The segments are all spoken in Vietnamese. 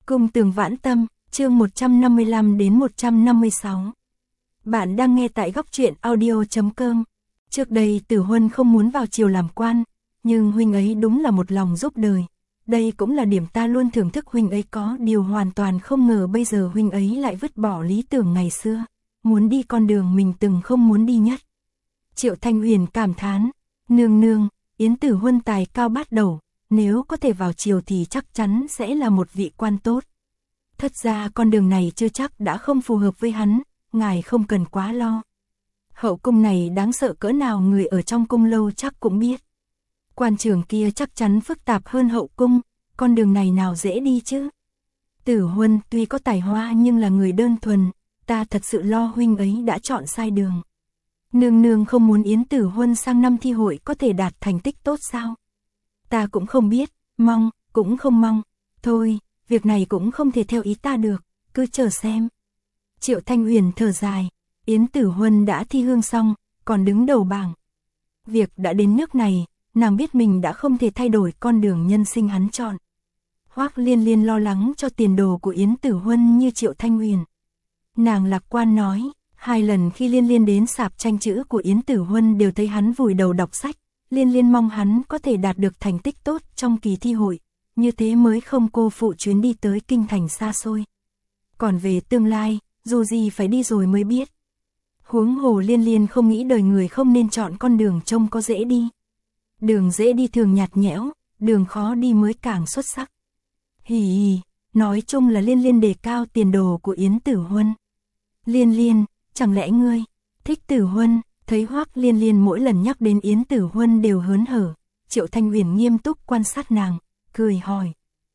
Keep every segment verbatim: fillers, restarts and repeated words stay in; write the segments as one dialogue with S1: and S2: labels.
S1: Cung Tường Vãn Tâm, chương một trăm năm mươi lăm đến một trăm năm mươi sáu. Bạn đang nghe tại góc truyện audio chấm com. Trước đây Tử Huân không muốn vào triều làm quan, nhưng huynh ấy đúng là một lòng giúp đời. Đây cũng là điểm ta luôn thưởng thức huynh ấy có, điều hoàn toàn không ngờ bây giờ huynh ấy lại vứt bỏ lý tưởng ngày xưa, muốn đi con đường mình từng không muốn đi nhất. Triệu Thanh Huyền cảm thán, nương nương, Yến Tử Huân tài cao bát đầu, nếu có thể vào triều thì chắc chắn sẽ là một vị quan tốt. Thật ra con đường này chưa chắc đã không phù hợp với hắn, ngài không cần quá lo. Hậu cung này đáng sợ cỡ nào người ở trong cung lâu chắc cũng biết. Quan trường kia chắc chắn phức tạp hơn hậu cung, con đường này nào dễ đi chứ. Tử Huân tuy có tài hoa nhưng là người đơn thuần, ta thật sự lo huynh ấy đã chọn sai đường. Nương nương không muốn Yến Tử Huân sang năm thi hội có thể đạt thành tích tốt sao? Ta cũng không biết, mong, cũng không mong. Thôi, việc này cũng không thể theo ý ta được, cứ chờ xem. Triệu Thanh Huyền thở dài, Yến Tử Huân đã thi hương xong, còn đứng đầu bảng. Việc đã đến nước này, nàng biết mình đã không thể thay đổi con đường nhân sinh hắn chọn. Hoắc Liên Liên lo lắng cho tiền đồ của Yến Tử Huân như Triệu Thanh Huyền. Nàng lạc quan nói, hai lần khi Liên Liên đến sạp tranh chữ của Yến Tử Huân đều thấy hắn vùi đầu đọc sách. Liên Liên mong hắn có thể đạt được thành tích tốt trong kỳ thi hội, như thế mới không cô phụ chuyến đi tới kinh thành xa xôi. Còn về tương lai, dù gì phải đi rồi mới biết. Huống hồ Liên Liên không nghĩ đời người không nên chọn con đường trông có dễ đi. Đường dễ đi thường nhạt nhẽo, đường khó đi mới càng xuất sắc. Hì hì, nói chung là Liên Liên đề cao tiền đồ của Yến Tử Huân. Liên Liên, chẳng lẽ ngươi thích Tử Huân? Thấy Hoắc Liên Liên mỗi lần nhắc đến Yến Tử Huân đều hớn hở, Triệu Thanh Huyền nghiêm túc quan sát nàng, cười hỏi.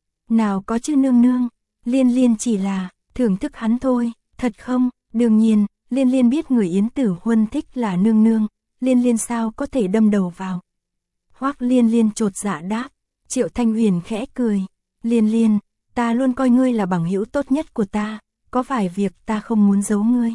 S1: Nào có chứ nương nương, Liên Liên chỉ là thưởng thức hắn thôi, thật không? Đương nhiên, Liên Liên biết người Yến Tử Huân thích là nương nương, Liên Liên sao có thể đâm đầu vào. Hoắc Liên Liên chột dạ đáp, Triệu Thanh Huyền khẽ cười, Liên Liên, ta luôn coi ngươi là bằng hữu tốt nhất của ta, có vài việc ta không muốn giấu ngươi.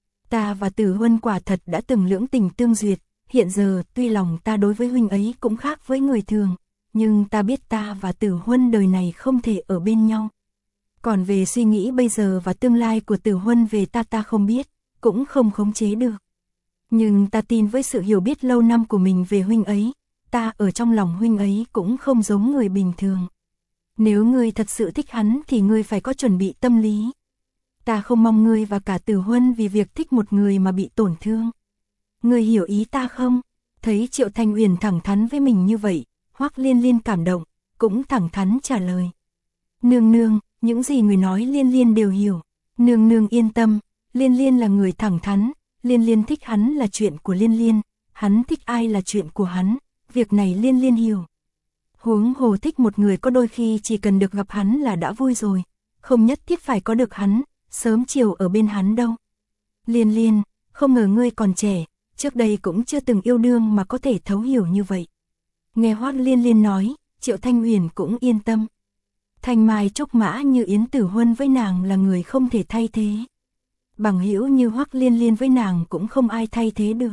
S1: Ta và Tử Huân quả thật đã từng lưỡng tình tương duyệt, hiện giờ tuy lòng ta đối với huynh ấy cũng khác với người thường, nhưng ta biết ta và Tử Huân đời này không thể ở bên nhau. Còn về suy nghĩ bây giờ và tương lai của Tử Huân về ta ta không biết, cũng không khống chế được. Nhưng ta tin với sự hiểu biết lâu năm của mình về huynh ấy, ta ở trong lòng huynh ấy cũng không giống người bình thường. Nếu ngươi thật sự thích hắn thì ngươi phải có chuẩn bị tâm lý. Ta không mong ngươi và cả Tử Huân vì việc thích một người mà bị tổn thương. Ngươi hiểu ý ta không? Thấy Triệu Thanh Huyền thẳng thắn với mình như vậy, Hoắc Liên Liên cảm động, cũng thẳng thắn trả lời. Nương nương, những gì người nói Liên Liên đều hiểu. Nương nương yên tâm, Liên Liên là người thẳng thắn, Liên Liên thích hắn là chuyện của Liên Liên, hắn thích ai là chuyện của hắn, việc này Liên Liên hiểu. Huống hồ thích một người có đôi khi chỉ cần được gặp hắn là đã vui rồi, không nhất thiết phải có được hắn, sớm chiều ở bên hắn đâu. Liên Liên, không ngờ ngươi còn trẻ, trước đây cũng chưa từng yêu đương mà có thể thấu hiểu như vậy. Nghe Hoắc Liên Liên nói, Triệu Thanh Huyền cũng yên tâm. Thanh mai trúc mã như Yến Tử Huân với nàng là người không thể thay thế. Bằng hữu như Hoắc Liên Liên với nàng cũng không ai thay thế được.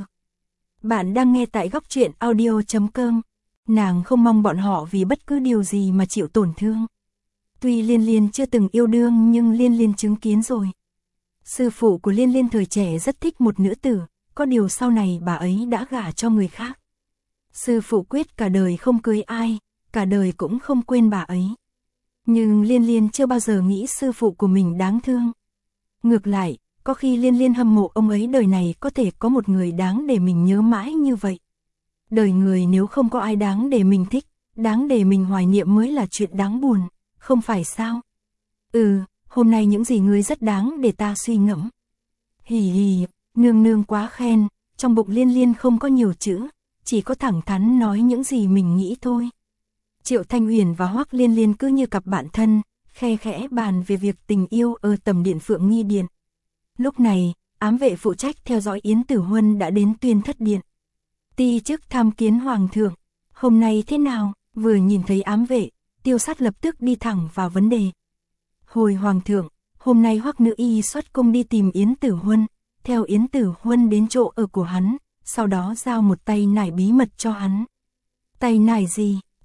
S1: Bạn đang nghe tại góc truyện audio chấm com. Nàng không mong bọn họ vì bất cứ điều gì mà chịu tổn thương. Tuy Liên Liên chưa từng yêu đương nhưng Liên Liên chứng kiến rồi. Sư phụ của Liên Liên thời trẻ rất thích một nữ tử, có điều sau này bà ấy đã gả cho người khác. Sư phụ quyết cả đời không cưới ai, cả đời cũng không quên bà ấy. Nhưng Liên Liên chưa bao giờ nghĩ sư phụ của mình đáng thương. Ngược lại, có khi Liên Liên hâm mộ ông ấy đời này có thể có một người đáng để mình nhớ mãi như vậy. Đời người nếu không có ai đáng để mình thích, đáng để mình hoài niệm mới là chuyện đáng buồn, không phải sao? Ừ, hôm nay những gì ngươi rất đáng để ta suy ngẫm. Hì hì, nương nương quá khen, trong bụng Liên Liên không có nhiều chữ, chỉ có thẳng thắn nói những gì mình nghĩ thôi. Triệu Thanh Huyền và Hoắc Liên Liên cứ như cặp bạn thân, khe khẽ bàn về việc tình yêu ở tầm điện Phượng Nghi Điện. Lúc này, ám vệ phụ trách theo dõi Yến Tử Huân đã đến Tuyên Thất Điện. Ti chức tham kiến hoàng thượng, hôm nay thế nào? Vừa nhìn thấy ám vệ, Tiêu Sát lập tức đi thẳng vào vấn đề. Hồi hoàng thượng, hôm nay Hoắc nữ y xuất cung đi tìm Yến Tử Huân, theo Yến Tử Huân đến chỗ ở của hắn, sau đó giao một tay nải bí mật cho hắn. Tay nải gì?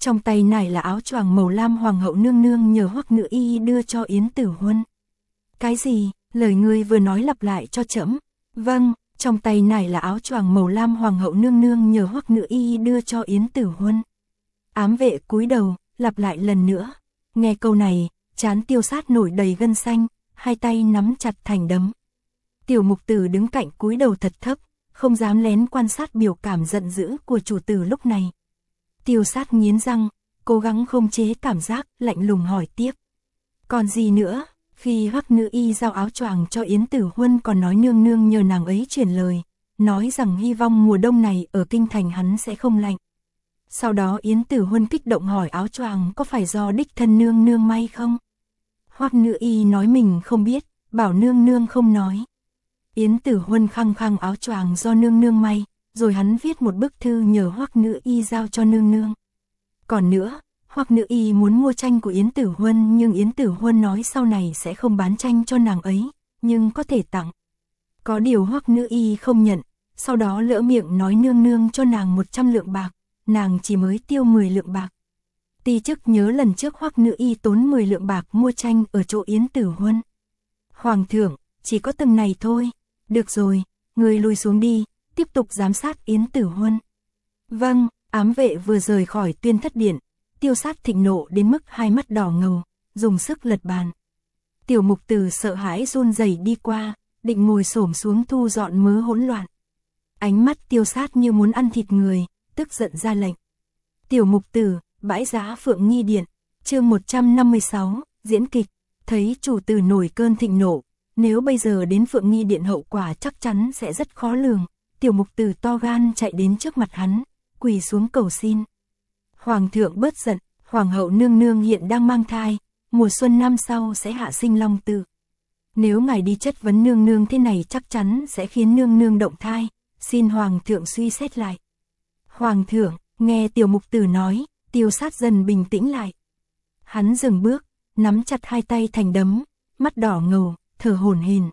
S1: Trong tay nải là áo choàng màu lam hoàng hậu nương nương nhờ Hoắc Nữ Y đưa cho Yến Tử Huân. Cái gì? Lời ngươi vừa nói lặp lại cho trẫm. Vâng, trong tay nải là áo choàng màu lam hoàng hậu nương nương nhờ Hoắc Nữ Y đưa cho Yến Tử Huân. Ám vệ cúi đầu, lặp lại lần nữa. Nghe câu này, trán Tiêu Sát nổi đầy gân xanh, hai tay nắm chặt thành đấm. Tiểu Mục Tử đứng cạnh cúi đầu thật thấp, không dám lén quan sát biểu cảm giận dữ của chủ tử lúc này. Tiêu Sát nghiến răng, cố gắng không chế cảm giác, lạnh lùng hỏi tiếp. Còn gì nữa? Khi Hoắc Nữ Y giao áo choàng cho Yến Tử Huân còn nói nương nương nhờ nàng ấy truyền lời, nói rằng hy vọng mùa đông này ở kinh thành hắn sẽ không lạnh. Sau đó Yến Tử Huân kích động hỏi áo choàng có phải do đích thân nương nương may không? Hoắc Nữ Y nói mình không biết, bảo nương nương không nói. Yến Tử Huân khăng khăng áo choàng do nương nương may, rồi hắn viết một bức thư nhờ Hoắc Nữ Y giao cho nương nương. Còn nữa, Hoắc Nữ Y muốn mua tranh của Yến Tử Huân nhưng Yến Tử Huân nói sau này sẽ không bán tranh cho nàng ấy, nhưng có thể tặng. Có điều Hoắc Nữ Y không nhận, sau đó lỡ miệng nói nương nương cho nàng một trăm lượng bạc, nàng chỉ mới tiêu mười lượng bạc. Ti chức nhớ lần trước Hoắc Nữ Y tốn mười lượng bạc mua tranh ở chỗ Yến Tử Huân. Hoàng thượng, chỉ có từng này thôi. Được rồi, người lùi xuống đi, tiếp tục giám sát Yến Tử Huân. Vâng, ám vệ vừa rời khỏi Tuyên Thất Điện, Tiêu Sát thịnh nộ đến mức hai mắt đỏ ngầu, dùng sức lật bàn. Tiểu Mục Tử sợ hãi run rẩy đi qua, định ngồi xổm xuống thu dọn mớ hỗn loạn. Ánh mắt Tiêu Sát như muốn ăn thịt người, tức giận ra lệnh. Tiểu Mục Tử, bãi giá Phượng Nghi Điện, chương một trăm năm mươi sáu, diễn kịch, thấy chủ tử nổi cơn thịnh nộ, nếu bây giờ đến Phượng Nghi Điện hậu quả chắc chắn sẽ rất khó lường. Tiểu Mục Tử to gan chạy đến trước mặt hắn, quỳ xuống cầu xin. Hoàng thượng bớt giận, hoàng hậu nương nương hiện đang mang thai, mùa xuân năm sau sẽ hạ sinh long tử. Nếu ngài đi chất vấn nương nương thế này chắc chắn sẽ khiến nương nương động thai, xin hoàng thượng suy xét lại. Hoàng thượng, nghe Tiểu Mục Tử nói, Tiêu Sát dần bình tĩnh lại. Hắn dừng bước, nắm chặt hai tay thành đấm, mắt đỏ ngầu, thở hổn hển.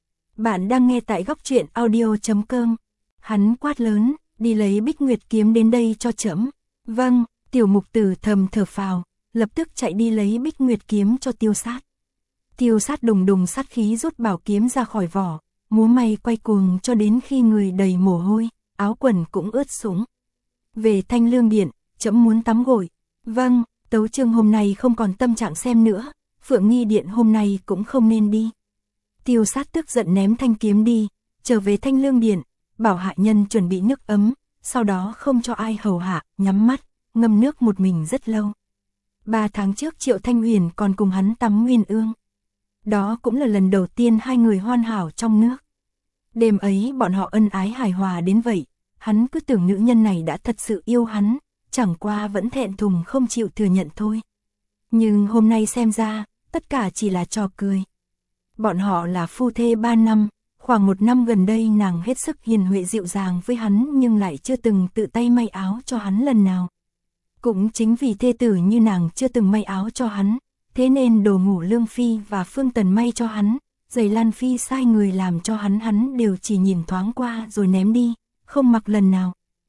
S1: Bạn đang nghe tại góc truyện audio chấm com. Hắn quát lớn, đi lấy Bích Nguyệt kiếm đến đây cho trẫm. Vâng, Tiểu Mục Tử thầm thở phào, lập tức chạy đi lấy Bích Nguyệt kiếm cho Tiêu Sát. Tiêu Sát đùng đùng sát khí rút bảo kiếm ra khỏi vỏ, múa may quay cuồng cho đến khi người đầy mồ hôi, áo quần cũng ướt sũng. Về Thanh Lương Điện, trẫm muốn tắm gội. Vâng, Tấu Chương hôm nay không còn tâm trạng xem nữa, Phượng Nghi Điện hôm nay cũng không nên đi. Tiêu Sát tức giận ném thanh kiếm đi, trở về Thanh Lương Điện, bảo hạ nhân chuẩn bị nước ấm, sau đó không cho ai hầu hạ, nhắm mắt, ngâm nước một mình rất lâu. Ba tháng trước Triệu Thanh Huyền còn cùng hắn tắm Nguyên Ương. Đó cũng là lần đầu tiên hai người hoàn hảo trong nước. Đêm ấy bọn họ ân ái hài hòa đến vậy, hắn cứ tưởng nữ nhân này đã thật sự yêu hắn, chẳng qua vẫn thẹn thùng không chịu thừa nhận thôi. Nhưng hôm nay xem ra, tất cả chỉ là trò cười. Bọn họ là phu thê ba năm, khoảng một năm gần đây nàng hết sức hiền huệ dịu dàng với hắn nhưng lại chưa từng tự tay may áo cho hắn lần nào. Cũng chính vì thê tử như nàng chưa từng may áo cho hắn, thế nên đồ ngủ Lương Phi và Phương Tần may cho hắn, giày Lan Phi sai người làm cho hắn hắn đều chỉ nhìn thoáng qua rồi ném đi, không mặc lần nào.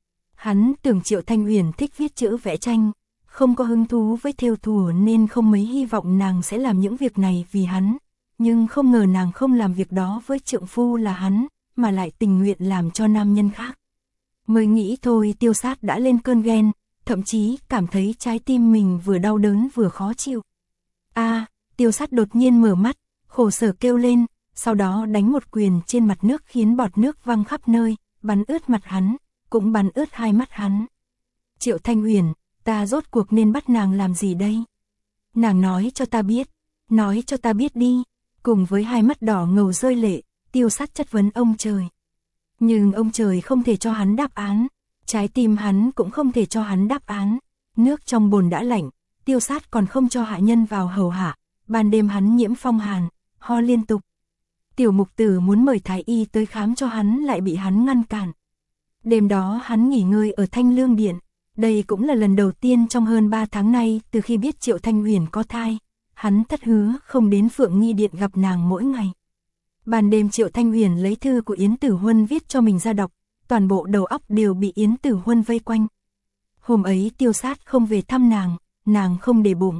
S1: Hắn tưởng Triệu Thanh Huyền thích viết chữ vẽ tranh, không có hứng thú với thêu thùa nên không mấy hy vọng nàng sẽ làm những việc này vì hắn. Nhưng không ngờ nàng không làm việc đó với trượng phu là hắn, mà lại tình nguyện làm cho nam nhân khác. Mới nghĩ thôi Tiêu Sát đã lên cơn ghen, thậm chí cảm thấy trái tim mình vừa đau đớn vừa khó chịu. A, à, Tiêu Sát đột nhiên mở mắt, khổ sở kêu lên, sau đó đánh một quyền trên mặt nước khiến bọt nước văng khắp nơi, bắn ướt mặt hắn, cũng bắn ướt hai mắt hắn. Triệu Thanh Huyền, ta rốt cuộc nên bắt nàng làm gì đây? Nàng nói cho ta biết, nói cho ta biết đi. Cùng với hai mắt đỏ ngầu rơi lệ, Tiêu Sát chất vấn ông trời. Nhưng ông trời không thể cho hắn đáp án, trái tim hắn cũng không thể cho hắn đáp án. Nước trong bồn đã lạnh, Tiêu Sát còn không cho hạ nhân vào hầu hạ, ban đêm hắn nhiễm phong hàn, ho liên tục. Tiểu Mục Tử muốn mời thái y tới khám cho hắn lại bị hắn ngăn cản. Đêm đó hắn nghỉ ngơi ở Thanh Lương Điện, đây cũng là lần đầu tiên trong hơn ba tháng nay từ khi biết Triệu Thanh Huyền có thai. Hắn thất hứa không đến Phượng Nghi Điện gặp nàng mỗi ngày. Ban đêm Triệu Thanh Huyền lấy thư của Yến Tử Huân viết cho mình ra đọc, toàn bộ đầu óc đều bị Yến Tử Huân vây quanh. Hôm ấy Tiêu Sát không về thăm nàng, nàng không để bụng.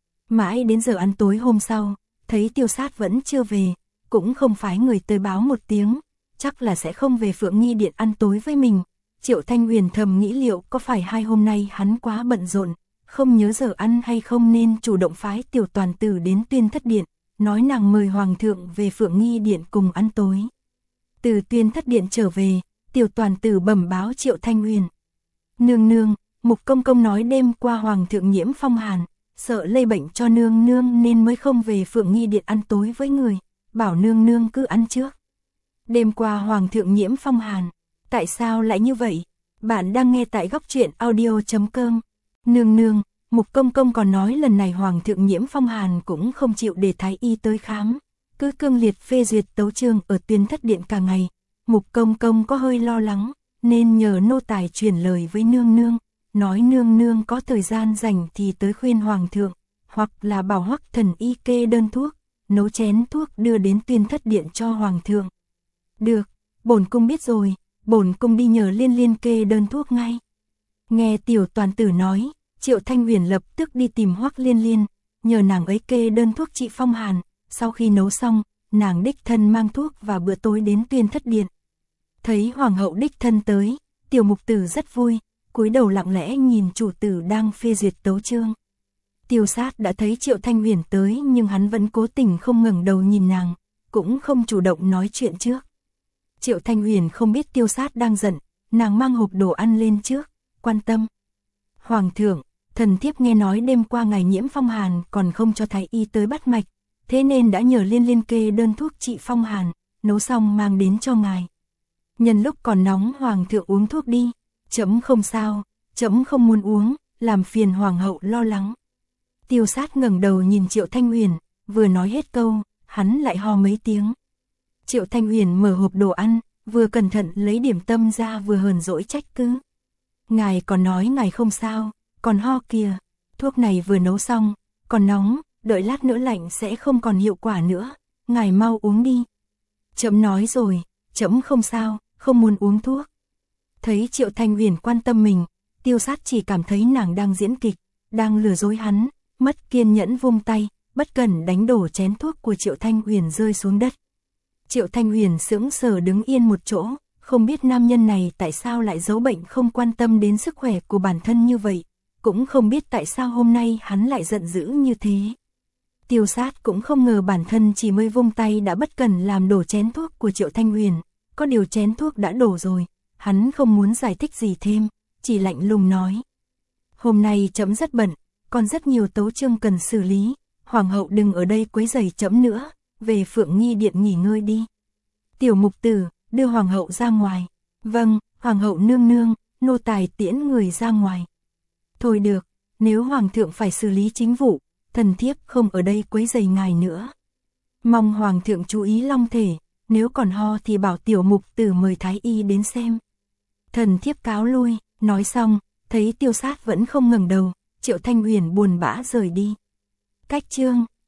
S1: Mãi đến giờ ăn tối hôm sau, thấy Tiêu Sát vẫn chưa về, cũng không phái người tới báo một tiếng, chắc là sẽ không về Phượng Nghi Điện ăn tối với mình. Triệu Thanh Huyền thầm nghĩ liệu có phải hai hôm nay hắn quá bận rộn, không nhớ giờ ăn hay không nên chủ động phái Tiểu Toàn Tử đến Tuyên Thất Điện, nói nàng mời Hoàng thượng về Phượng Nghi Điện cùng ăn tối. Từ Tuyên Thất Điện trở về, Tiểu Toàn Tử bẩm báo Triệu Thanh Huyền. Nương nương, Mục Công Công nói đêm qua Hoàng thượng nhiễm phong hàn, sợ lây bệnh cho nương nương nên mới không về Phượng Nghi Điện ăn tối với người, bảo nương nương cứ ăn trước. Đêm qua Hoàng thượng nhiễm phong hàn, tại sao lại như vậy? Bạn đang nghe tại góc truyện audio chấm com. Nương nương, Mục Công Công còn nói lần này Hoàng thượng nhiễm phong hàn cũng không chịu để Thái Y tới khám, cứ cương liệt phê duyệt tấu chương ở Tuyên Thất Điện cả ngày. Mục Công Công có hơi lo lắng, nên nhờ nô tài truyền lời với nương nương, nói nương nương có thời gian rảnh thì tới khuyên Hoàng thượng, hoặc là bảo Hoắc thần y kê đơn thuốc, nấu chén thuốc đưa đến Tuyên Thất Điện cho Hoàng thượng. Được, bổn cung biết rồi, bổn cung đi nhờ Liên Liên kê đơn thuốc ngay. Nghe Tiểu Toàn Tử nói, Triệu Thanh Huyền lập tức đi tìm Hoắc Liên Liên, nhờ nàng ấy kê đơn thuốc trị phong hàn. Sau khi nấu xong, nàng đích thân mang thuốc và bữa tối đến Tuyên Thất Điện. Thấy Hoàng hậu đích thân tới, Tiểu Mục Tử rất vui, cúi đầu lặng lẽ nhìn chủ tử đang phê duyệt tấu chương. Tiêu Sát đã thấy Triệu Thanh Huyền tới nhưng hắn vẫn cố tình không ngẩng đầu nhìn nàng, cũng không chủ động nói chuyện trước. Triệu Thanh Huyền không biết Tiêu Sát đang giận, nàng mang hộp đồ ăn lên trước, quan tâm. Hoàng thượng, thần thiếp nghe nói đêm qua ngài nhiễm phong hàn còn không cho Thái Y tới bắt mạch, thế nên đã nhờ Liên Liên kê đơn thuốc trị phong hàn, nấu xong mang đến cho ngài. Nhân lúc còn nóng Hoàng thượng uống thuốc đi, chấm không sao, chấm không muốn uống, làm phiền Hoàng hậu lo lắng. Tiêu Sát ngẩng đầu nhìn Triệu Thanh Huyền, vừa nói hết câu, hắn lại ho mấy tiếng. Triệu Thanh Huyền mở hộp đồ ăn, vừa cẩn thận lấy điểm tâm ra vừa hờn dỗi trách cứ. Ngài còn nói ngài không sao, còn ho kìa, thuốc này vừa nấu xong, còn nóng, đợi lát nữa lạnh sẽ không còn hiệu quả nữa, ngài mau uống đi. Chấm nói rồi, chấm không sao, không muốn uống thuốc. Thấy Triệu Thanh Huyền quan tâm mình, Tiêu Sát chỉ cảm thấy nàng đang diễn kịch, đang lừa dối hắn, mất kiên nhẫn vung tay, bất cẩn đánh đổ chén thuốc của Triệu Thanh Huyền rơi xuống đất. Triệu Thanh Huyền sững sờ đứng yên một chỗ, không biết nam nhân này tại sao lại giấu bệnh không quan tâm đến sức khỏe của bản thân như vậy, cũng không biết tại sao hôm nay hắn lại giận dữ như thế. Tiêu Sát cũng không ngờ bản thân chỉ mới vung tay đã bất cẩn làm đổ chén thuốc của Triệu Thanh Huyền, có điều chén thuốc đã đổ rồi, hắn không muốn giải thích gì thêm, chỉ lạnh lùng nói. Hôm nay chấm rất bận, còn rất nhiều tấu chương cần xử lý, Hoàng hậu đừng ở đây quấy rầy chấm nữa, về Phượng Nghi Điện nghỉ ngơi đi. Tiểu Mục Tử, đưa Hoàng hậu ra ngoài. Vâng, Hoàng hậu nương nương, nô tài tiễn người ra ngoài. Thôi được, nếu Hoàng thượng phải xử lý chính vụ, thần thiếp không ở đây quấy rầy ngài nữa. Mong Hoàng thượng chú ý long thể, nếu còn ho thì bảo Tiểu Mục Tử mời Thái Y đến xem. Thần thiếp cáo lui, nói xong, thấy Tiêu Sát vẫn không ngẩng đầu, Triệu Thanh Huyền buồn bã rời đi. Cách chương